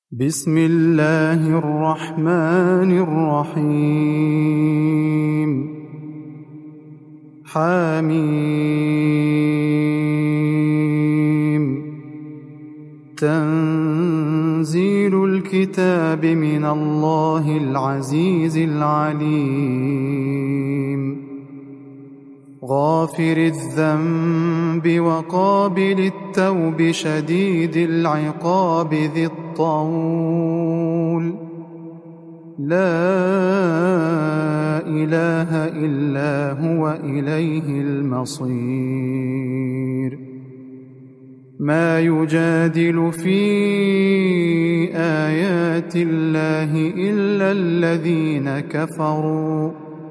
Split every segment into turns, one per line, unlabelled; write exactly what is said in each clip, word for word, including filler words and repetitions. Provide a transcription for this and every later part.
بسم الله الرحمن الرحيم حميم تنزيل الكتاب من الله العزيز العليم غافر الذنب وقابل التوب شديد العقاب ذي الطول لا إله إلا هو إليه المصير ما يجادل في آيات الله إلا الذين كفروا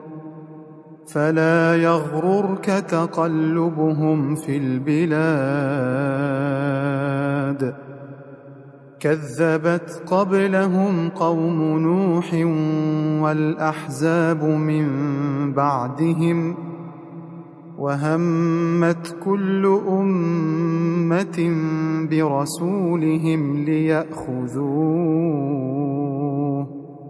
فلا يغررك تقلبهم في البلاد كذبت قبلهم قوم نوح والأحزاب من بعدهم وهمت كل أمة برسولهم ليأخذوه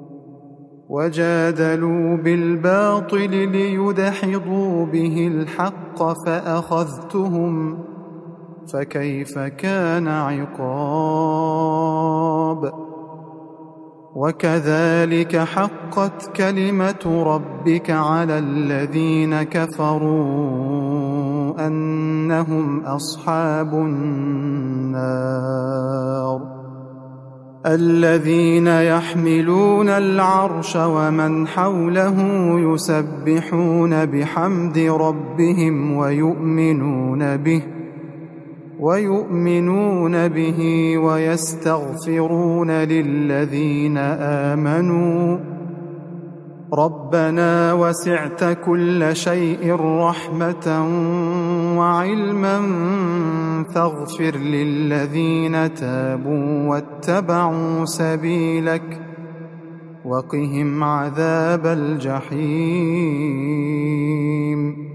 وجادلوا بالباطل ليدحضوا به الحق فأخذتهم فكيف كان عقاب وكذلك حقت كلمة ربك على الذين كفروا أنهم أصحاب النار الذين يحملون العرش ومن حوله يسبحون بحمد ربهم ويؤمنون به ويؤمنون به ويستغفرون للذين آمنوا ربنا وسعت كل شيء رحمة وعلما فاغفر للذين تابوا واتبعوا سبيلك وقهم عذاب الجحيم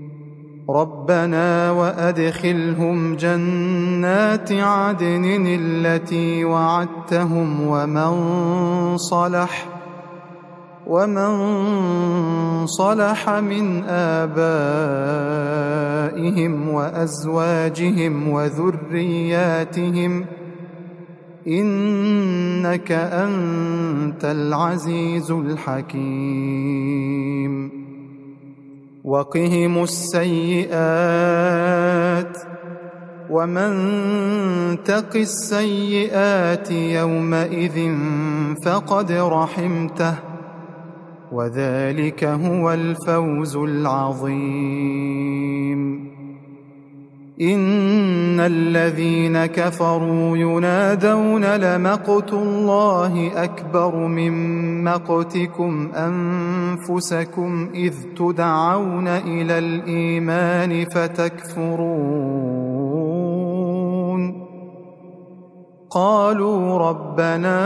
ربنا وأدخلهم جنات عدن التي وعدتهم ومن صلح ومن صلح من آبائهم وأزواجهم وذرياتهم إنك أنت العزيز الحكيم وقهم السيئات ومن تق السيئات يومئذ فقد رحمته وذلك هو الفوز العظيم إن الذين كفروا ينادون لمقت الله أكبر من مقتكم أنفسكم إذ تدعون إلى الإيمان فتكفرون قالوا ربنا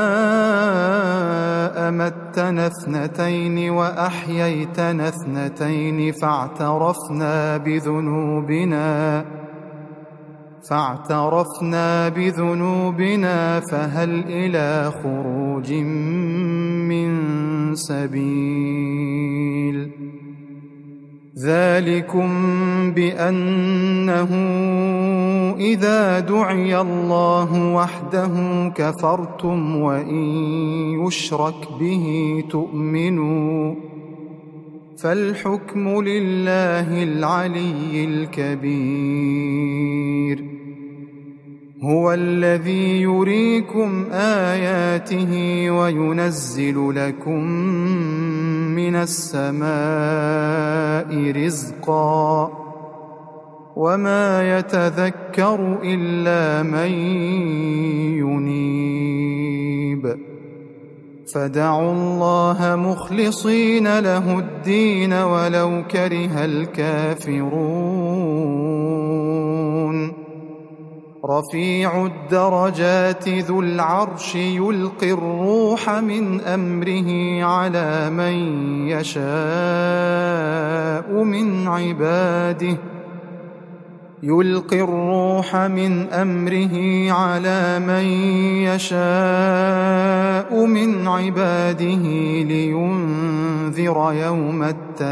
أمتنا اثنتين وأحييتنا اثنتين فاعترفنا بذنوبنا فاعترفنا بذنوبنا فهل إلى خروج من سبيل ذلكم بأنه إذا دعي الله وحده كفرتم وإن يشرك به تؤمنوا فالحكم لله العلي الكبير هو الذي يريكم آياته وينزل لكم من السماء رزقا وما يتذكر إلا من ينيب فدعوا الله مخلصين له الدين ولو كره الكافرون رفيع الدرجات ذو العرش يلقي الروح من أمره على من يشاء من عباده يلقي الروح من أمره على من يشاء من عباده لينذر يوم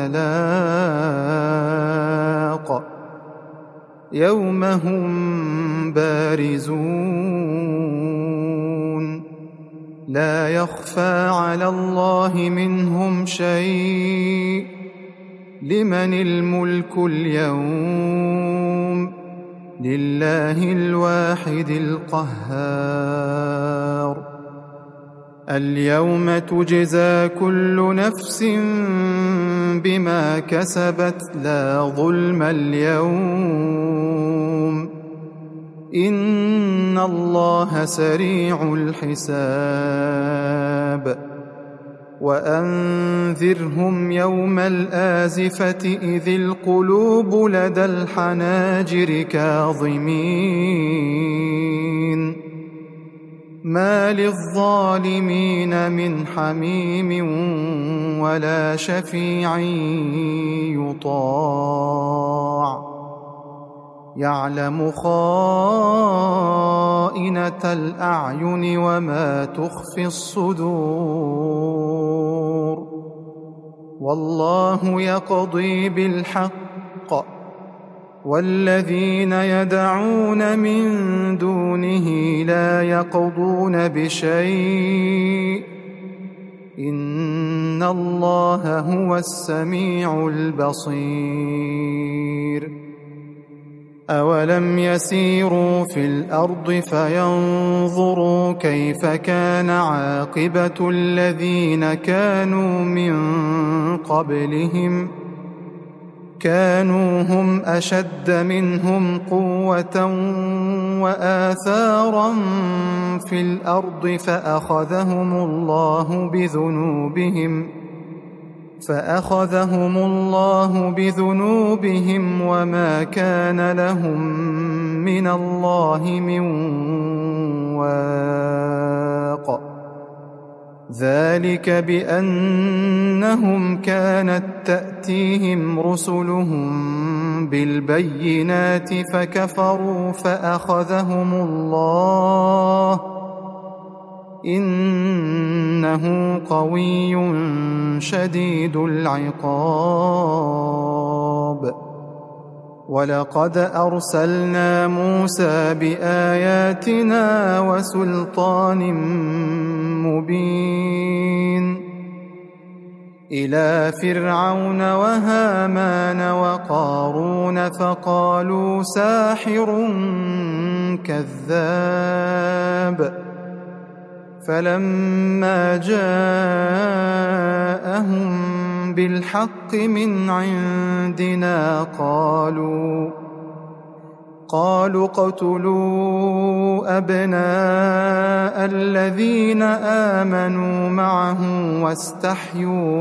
التلاق يوم هم بارزون لا يخفى على الله منهم شيء لمن الملك اليوم لله الواحد القهار اليوم تجزى كل نفس بما كسبت لا ظلم اليوم إن الله سريع الحساب وأنذرهم يوم الآزفة إذ القلوب لدى الحناجر كاظمين ما للظالمين من حميم ولا شفيع يطاع يعلم خائنة الأعين وما تخفي الصدور والله يقضي بالحق والذين يدعون من دونه لا يقضون بشيء إن الله هو السميع البصير أولم يسيروا في الأرض فينظروا كيف كان عاقبة الذين كانوا من قبلهم كانوا هم أشد منهم قوة وآثارا في الأرض فأخذهم الله بذنوبهم فأخذهم الله بذنوبهم وما كان لهم من الله من واق ذلك بأنهم كانت تأتيهم رسلهم بالبينات فكفروا فأخذهم الله إنه قوي شديد العقاب ولقد أرسلنا موسى بآياتنا وسلطان مبين إلى فرعون وهامان وقارون فقالوا ساحر كذاب فلما جاءهم بالحق من عندنا قالوا قالوا اقتلوا أبناء الذين آمنوا معه واستحيوا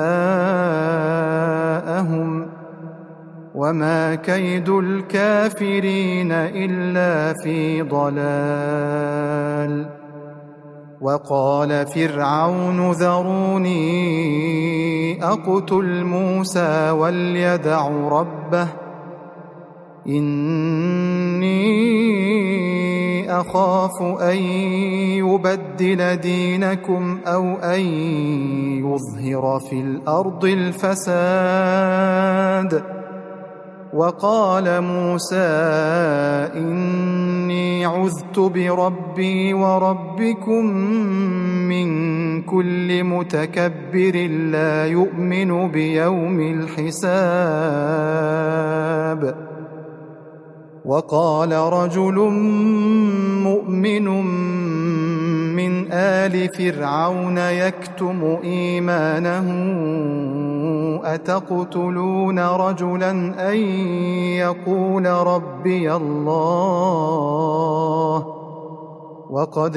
نساءهم وما كيد الكافرين إلا في ضلال وقال فرعون ذروني أقتل موسى وليدع ربه إني أخاف أن يبدل دينكم أو أن يظهر في الأرض الفساد وقال موسى إني عذت بربي وربكم من كل متكبر لا يؤمن بيوم الحساب وقال رجل مؤمن من آل فرعون يكتم إيمانه أتقتلون رجلا أن يقول ربي الله وقد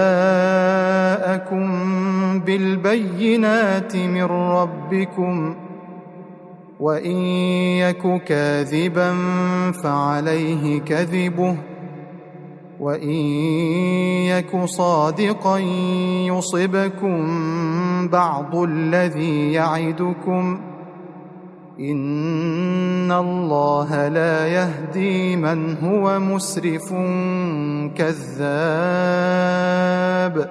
جاءكم بالبينات من ربكم وإن يك كاذبا فعليه كذبه وإن يك صادقا يصبكم بعض الذي يعدكم إن الله لا يهدي من هو مسرف كذاب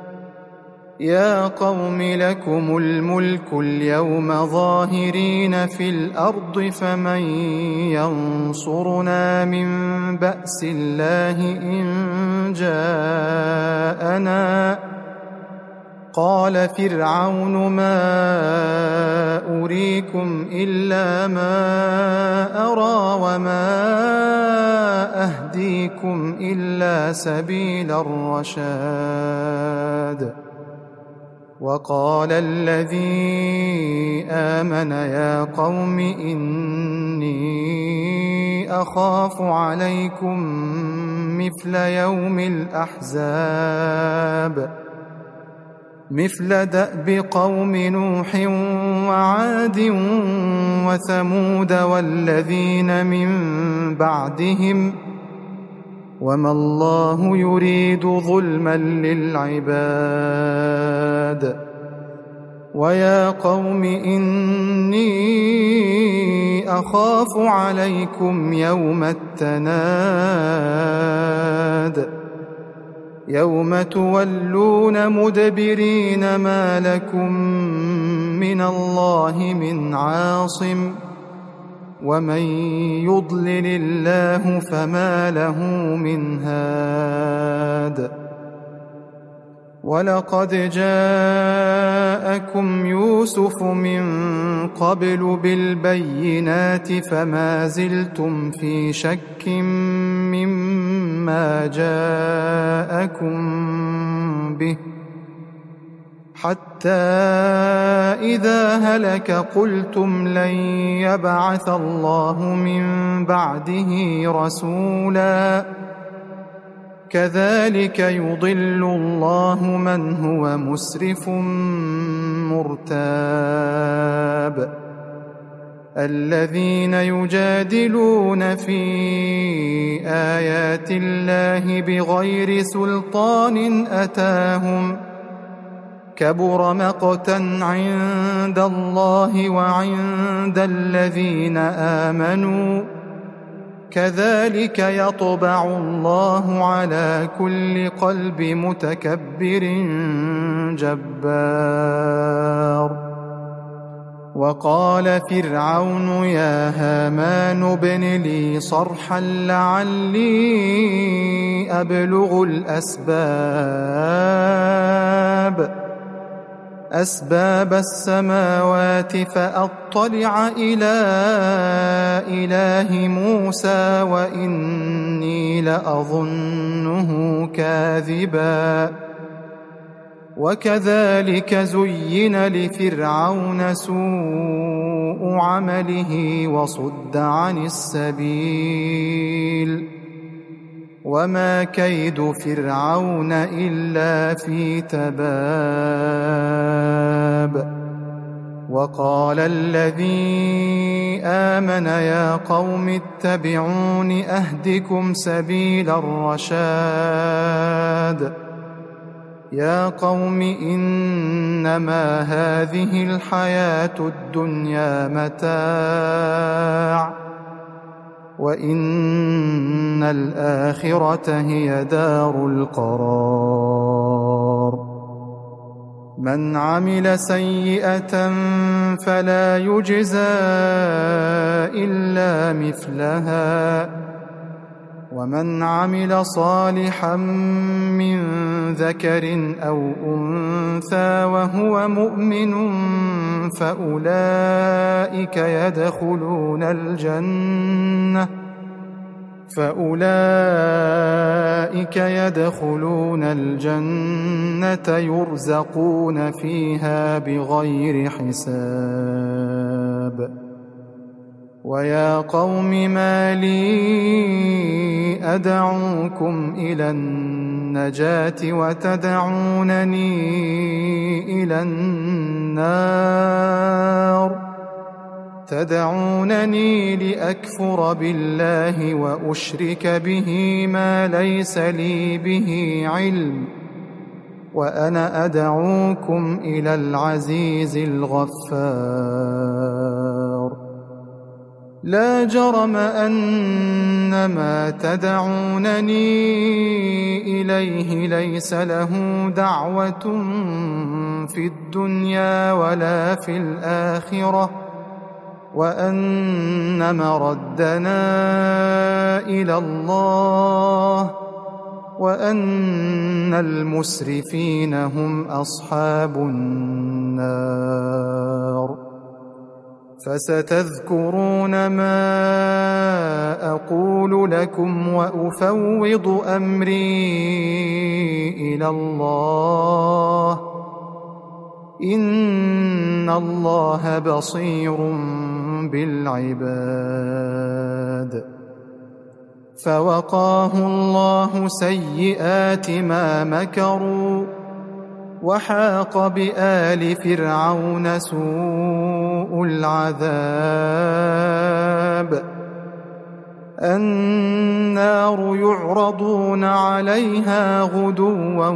يا قوم لكم الملك اليوم ظاهرين في الأرض فمن ينصرنا من بأس الله إن جاءنا قال فرعون ما أريكم إلا ما أرى وما أهديكم إلا سبيل الرشاد وقال الذي آمن يا قوم إني أخاف عليكم مثل يوم الأحزاب مثل دأب قوم نوح وعاد وثمود والذين من بعدهم وما الله يريد ظلما للعباد ويا قوم إني أخاف عليكم يوم التناد يوم تولون مدبرين ما لكم من الله من عاصم ومن يضلل الله فما له من هاد ولقد جاءكم يوسف من قبل بالبينات فما زلتم في شك مما جاءكم به حتى إذا هلك قلتم لن يبعث الله من بعده رسولا كذلك يضل الله من هو مسرف مرتاب الذين يجادلون في آيات الله بغير سلطان أتاهم كبر مقتا عند الله وعند الذين آمنوا كذلك يطبع الله على كل قلب متكبر جبار وقال فرعون يا هامان ابن لي صرحا لعلي أبلغ الأسباب أسباب السماوات فأطلع إلى إله موسى وإني لأظنه كاذبا وكذلك زين لفرعون سوء عمله وصد عن السبيل وما كيد فرعون إلا في تباب وقال الذي آمن يا قوم اتبعون أهدكم سبيل الرشاد يا قوم إنما هذه الحياة الدنيا متاع وإن الآخرة هي دار القرار من عمل سيئة فلا يجزى إلا مثلها ومن عمل صالحا من ذكر أو أنثى وهو مؤمن فأولئك يدخلون الجنة فأولئك يدخلون الجنة يرزقون فيها بغير حساب ويا قوم ما لي أدعوكم إلى النجاة وتدعونني إلى النار تدعونني لأكفر بالله وأشرك به ما ليس لي به علم وأنا أدعوكم إلى العزيز الغفار لا جرم أن ما تدعونني إليه ليس له دعوة في الدنيا ولا في الآخرة، وأن مردنا إلى الله، وأن المسرفين هم أصحاب النار. فستذكرون ما أقول لكم وأفوض أمري إلى الله، إن الله بصير بالعباد. فوقاه الله سيئات ما مكروا، وحاق بآل فرعون سوء العذاب. النار يعرضون عليها غدوا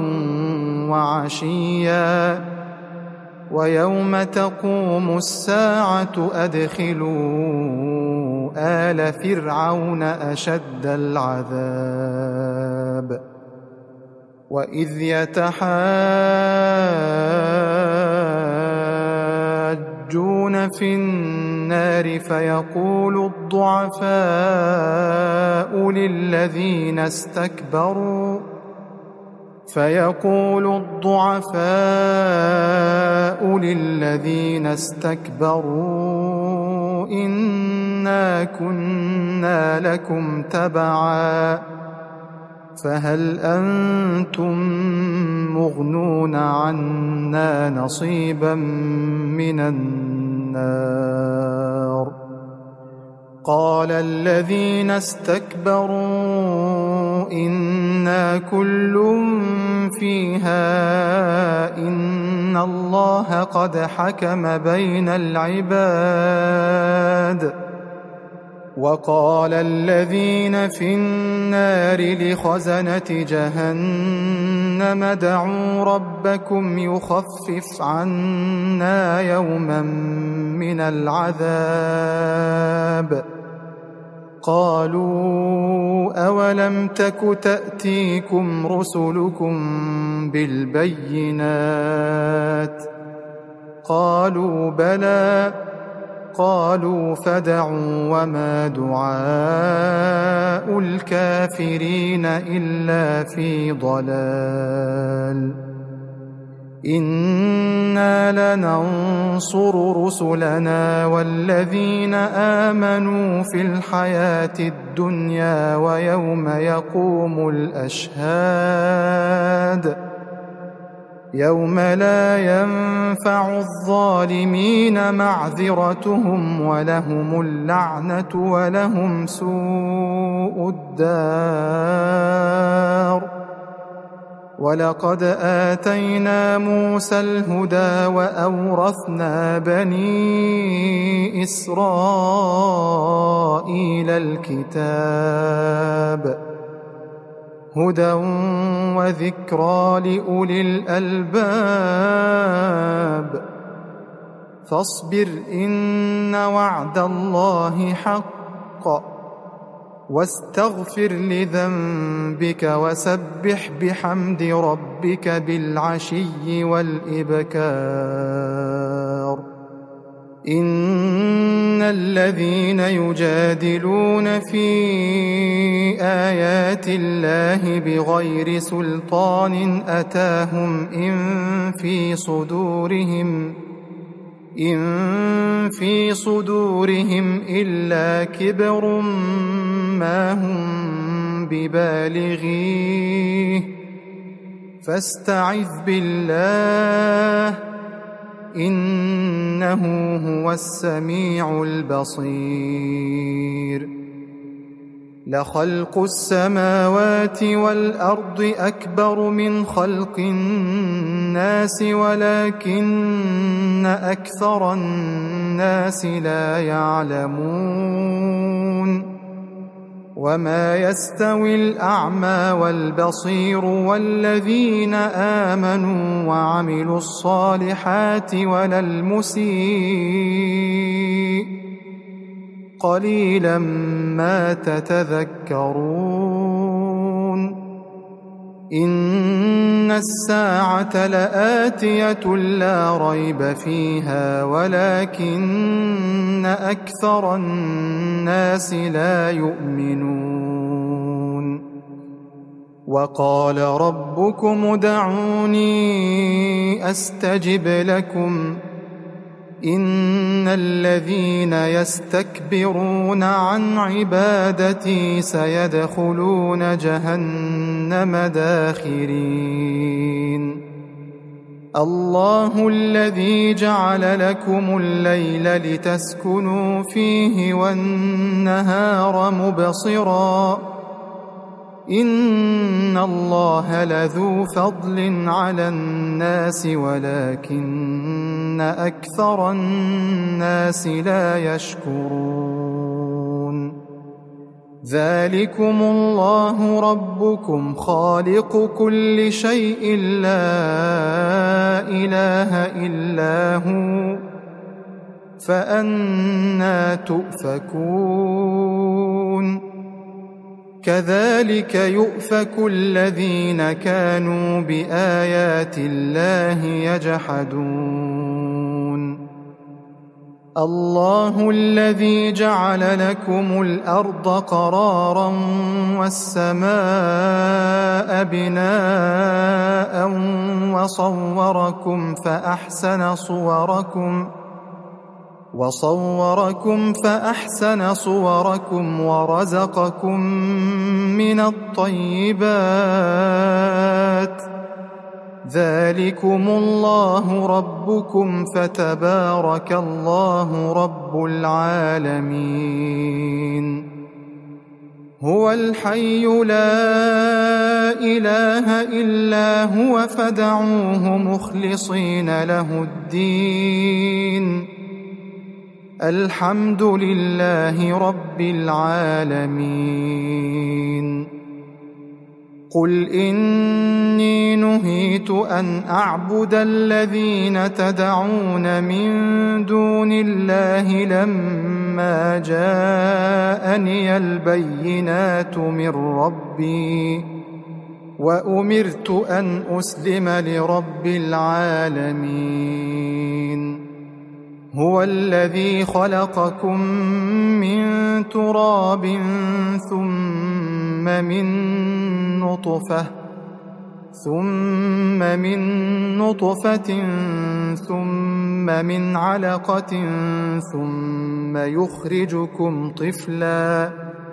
وعشيا، ويوم تقوم الساعة أدخلوا آل فرعون أشد العذاب. وإذ يتحاجون في النار فيقول الضعفاء للذين استكبروا فيقول الضعفاء للذين استكبروا إنا كنا لكم تبعا فهل أنتم مغنون عنا نصيبا من النار؟ قال الذين استكبروا إنا كل فيها إن الله قد حكم بين العباد. وقال الذين في النار لخزنة جهنم ادعوا ربكم يخفف عنا يوما من العذاب. قالوا أولم تك تأتيكم رسلكم بالبينات؟ قالوا بلى. قالوا فادعوا وما دعاء الكافرين إلا في ضلال. إنا لننصر رسلنا والذين آمنوا في الحياة الدنيا ويوم يقوم الأشهاد. يوم لا ينفع الظالمين معذرتهم ولهم اللعنة ولهم سوء الدار. ولقد آتينا موسى الهدى وأورثنا بني إسرائيل الكتاب هدى وذكرى لأولي الألباب. فاصبر إن وعد الله حق واستغفر لذنبك وسبح بحمد ربك بالعشي والإبكار. إن الذين يجادلون في آيات الله بغير سلطان أتاهم إن في صدورهم إن في صدورهم إلا كبر ما هم ببالغيه فاستعذ بالله إنه هو السميع البصير. لخلق السماوات والأرض أكبر من خلق الناس ولكن أكثر الناس لا يعلمون. وما يستوي الأعمى والبصير والذين آمنوا وعملوا الصالحات ولا المسيء. قليلا ما تتذكرون إن الساعة لآتية لا ريب فيها ولكن أكثر الناس لا يؤمنون وقال ربكم ادعوني أستجب لكم إن الذين يستكبرون عن عبادتي سيدخلون جهنم داخرين الله الذي جعل لكم الليل لتسكنوا فيه والنهار مبصرا إن الله لذو فضل على الناس ولكن أكثر الناس لا يشكرون ذلكم الله ربكم خالق كل شيء لا إله إلا هو فأنى تؤفكون كذلك يؤفك الذين كانوا بآيات الله يجحدون الله الذي جعل لكم الأرض قرارا والسماء بناء وصوركم فأحسن صوركم وصوركم فأحسن صوركم ورزقكم من الطيبات ذلكم الله ربكم فتبارك الله رب العالمين هو الحي لا إله إلا هو فادعوه مخلصين له الدين الحمد لله رب العالمين قل إني نهيت أن أعبد الذين تدعون من دون الله لما جاءني البينات من ربي وأمرت أن أسلم لرب العالمين هو الذي خلقكم من تراب ثم من نطفة ثم من نطفة ثم من علقة ثم يخرجكم طفلا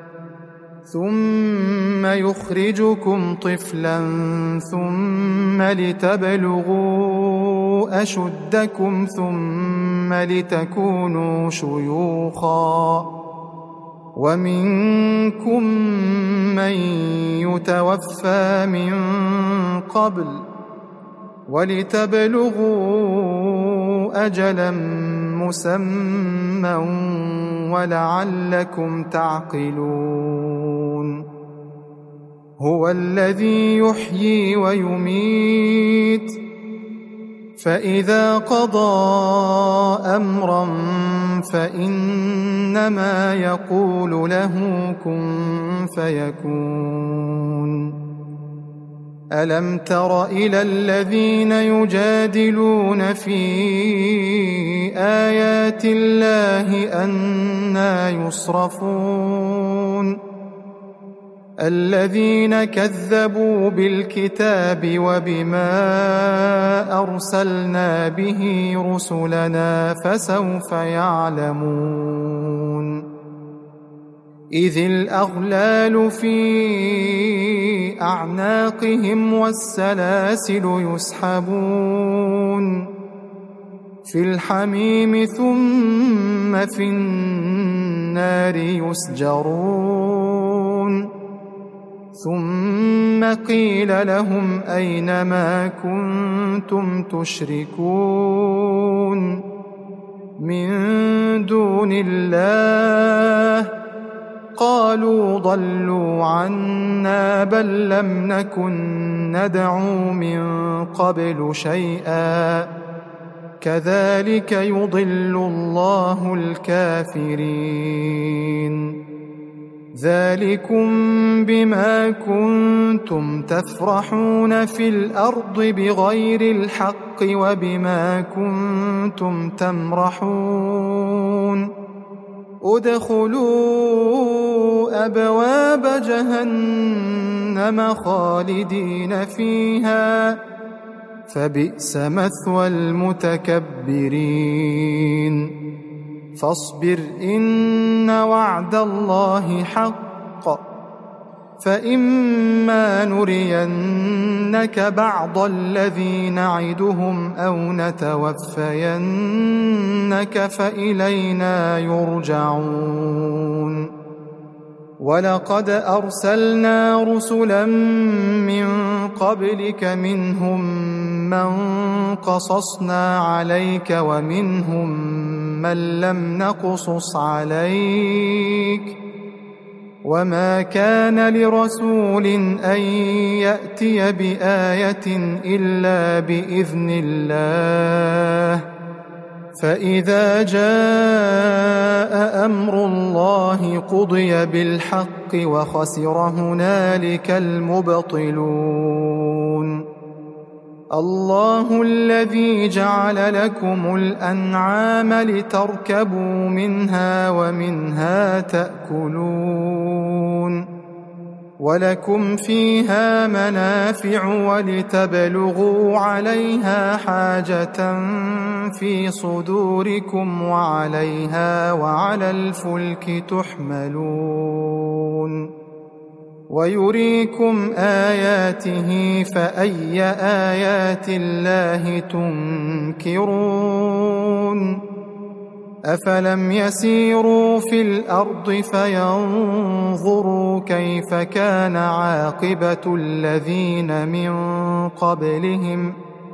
ثم يخرجكم طفلا ثم لتبلغوا أشدكم ثم لتكونوا شيوخا ومنكم من يتوفى من قبل ولتبلغوا أجلا مسمى ولعلكم تعقلون هو الذي يحيي ويميت فإذا قضى أمرا فإنما يقول له كن فيكون ألم تر إلى الذين يجادلون في آيات الله أنى يصرفون الذين كذبوا بالكتاب وبما أرسلنا به رسلنا فسوف يعلمون إذ الأغلال في أعناقهم والسلاسل يسحبون في الحميم ثم في النار يسجرون ثم قيل لهم أين ما كنتم تشركون من دون الله قالوا ضلوا عنا بل لم نكن ندعو من قبل شيئا كذلك يضل الله الكافرين. ذلكم بما كنتم تفرحون في الأرض بغير الحق وبما كنتم تمرحون. ادخلوا أبواب جهنم خالدين فيها فبئس مثوى المتكبرين. فاصبر إن وعد الله حق، فإما نرينك بعض الذي نعدهم أو نتوفينك فإلينا يرجعون. ولقد أرسلنا رسلا من قبلك منهم من قصصنا عليك ومنهم من لم نقصص عليك، وما كان لرسول أن يأتي بآية إلا بإذن الله. فإذا جاء أمر الله قضي بالحق وخسر هنالك المبطلون. الله الذي جعل لكم الأنعام لتركبوا منها ومنها تأكلون، ولكم فيها منافع ولتبلغوا عليها حاجة في صدوركم وعليها وعلى الفلك تحملون. ويريكم آياته فأي آيات الله تنكرون. أفلم يسيروا في الأرض فينظروا كيف كان عاقبة الذين من قبلهم،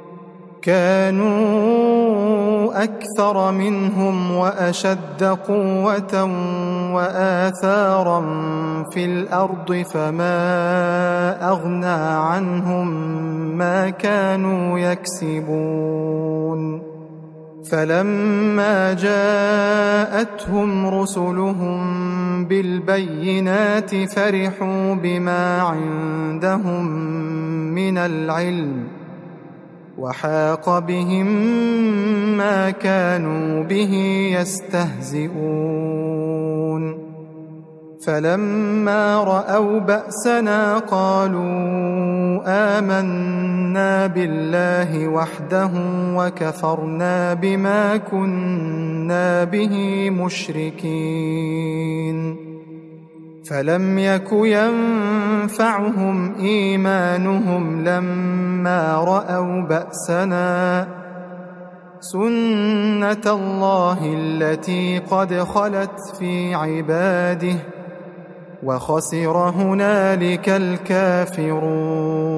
كانوا أكثر منهم وأشد قوة وآثارا في الأرض فما أغنى عنهم ما كانوا يكسبون. فلما جاءتهم رسلهم بالبينات فرحوا بما عندهم من العلم وحاق بهم ما كانوا به يستهزئون. فلما رأوا بأسنا قالوا آمنا بالله وحده وكفرنا بما كنا به مشركين. فلم يك ينفعهم إيمانهم لما رأوا بأسنا، سنة الله التي قد خلت في عباده وخسر هنالك الكافرون.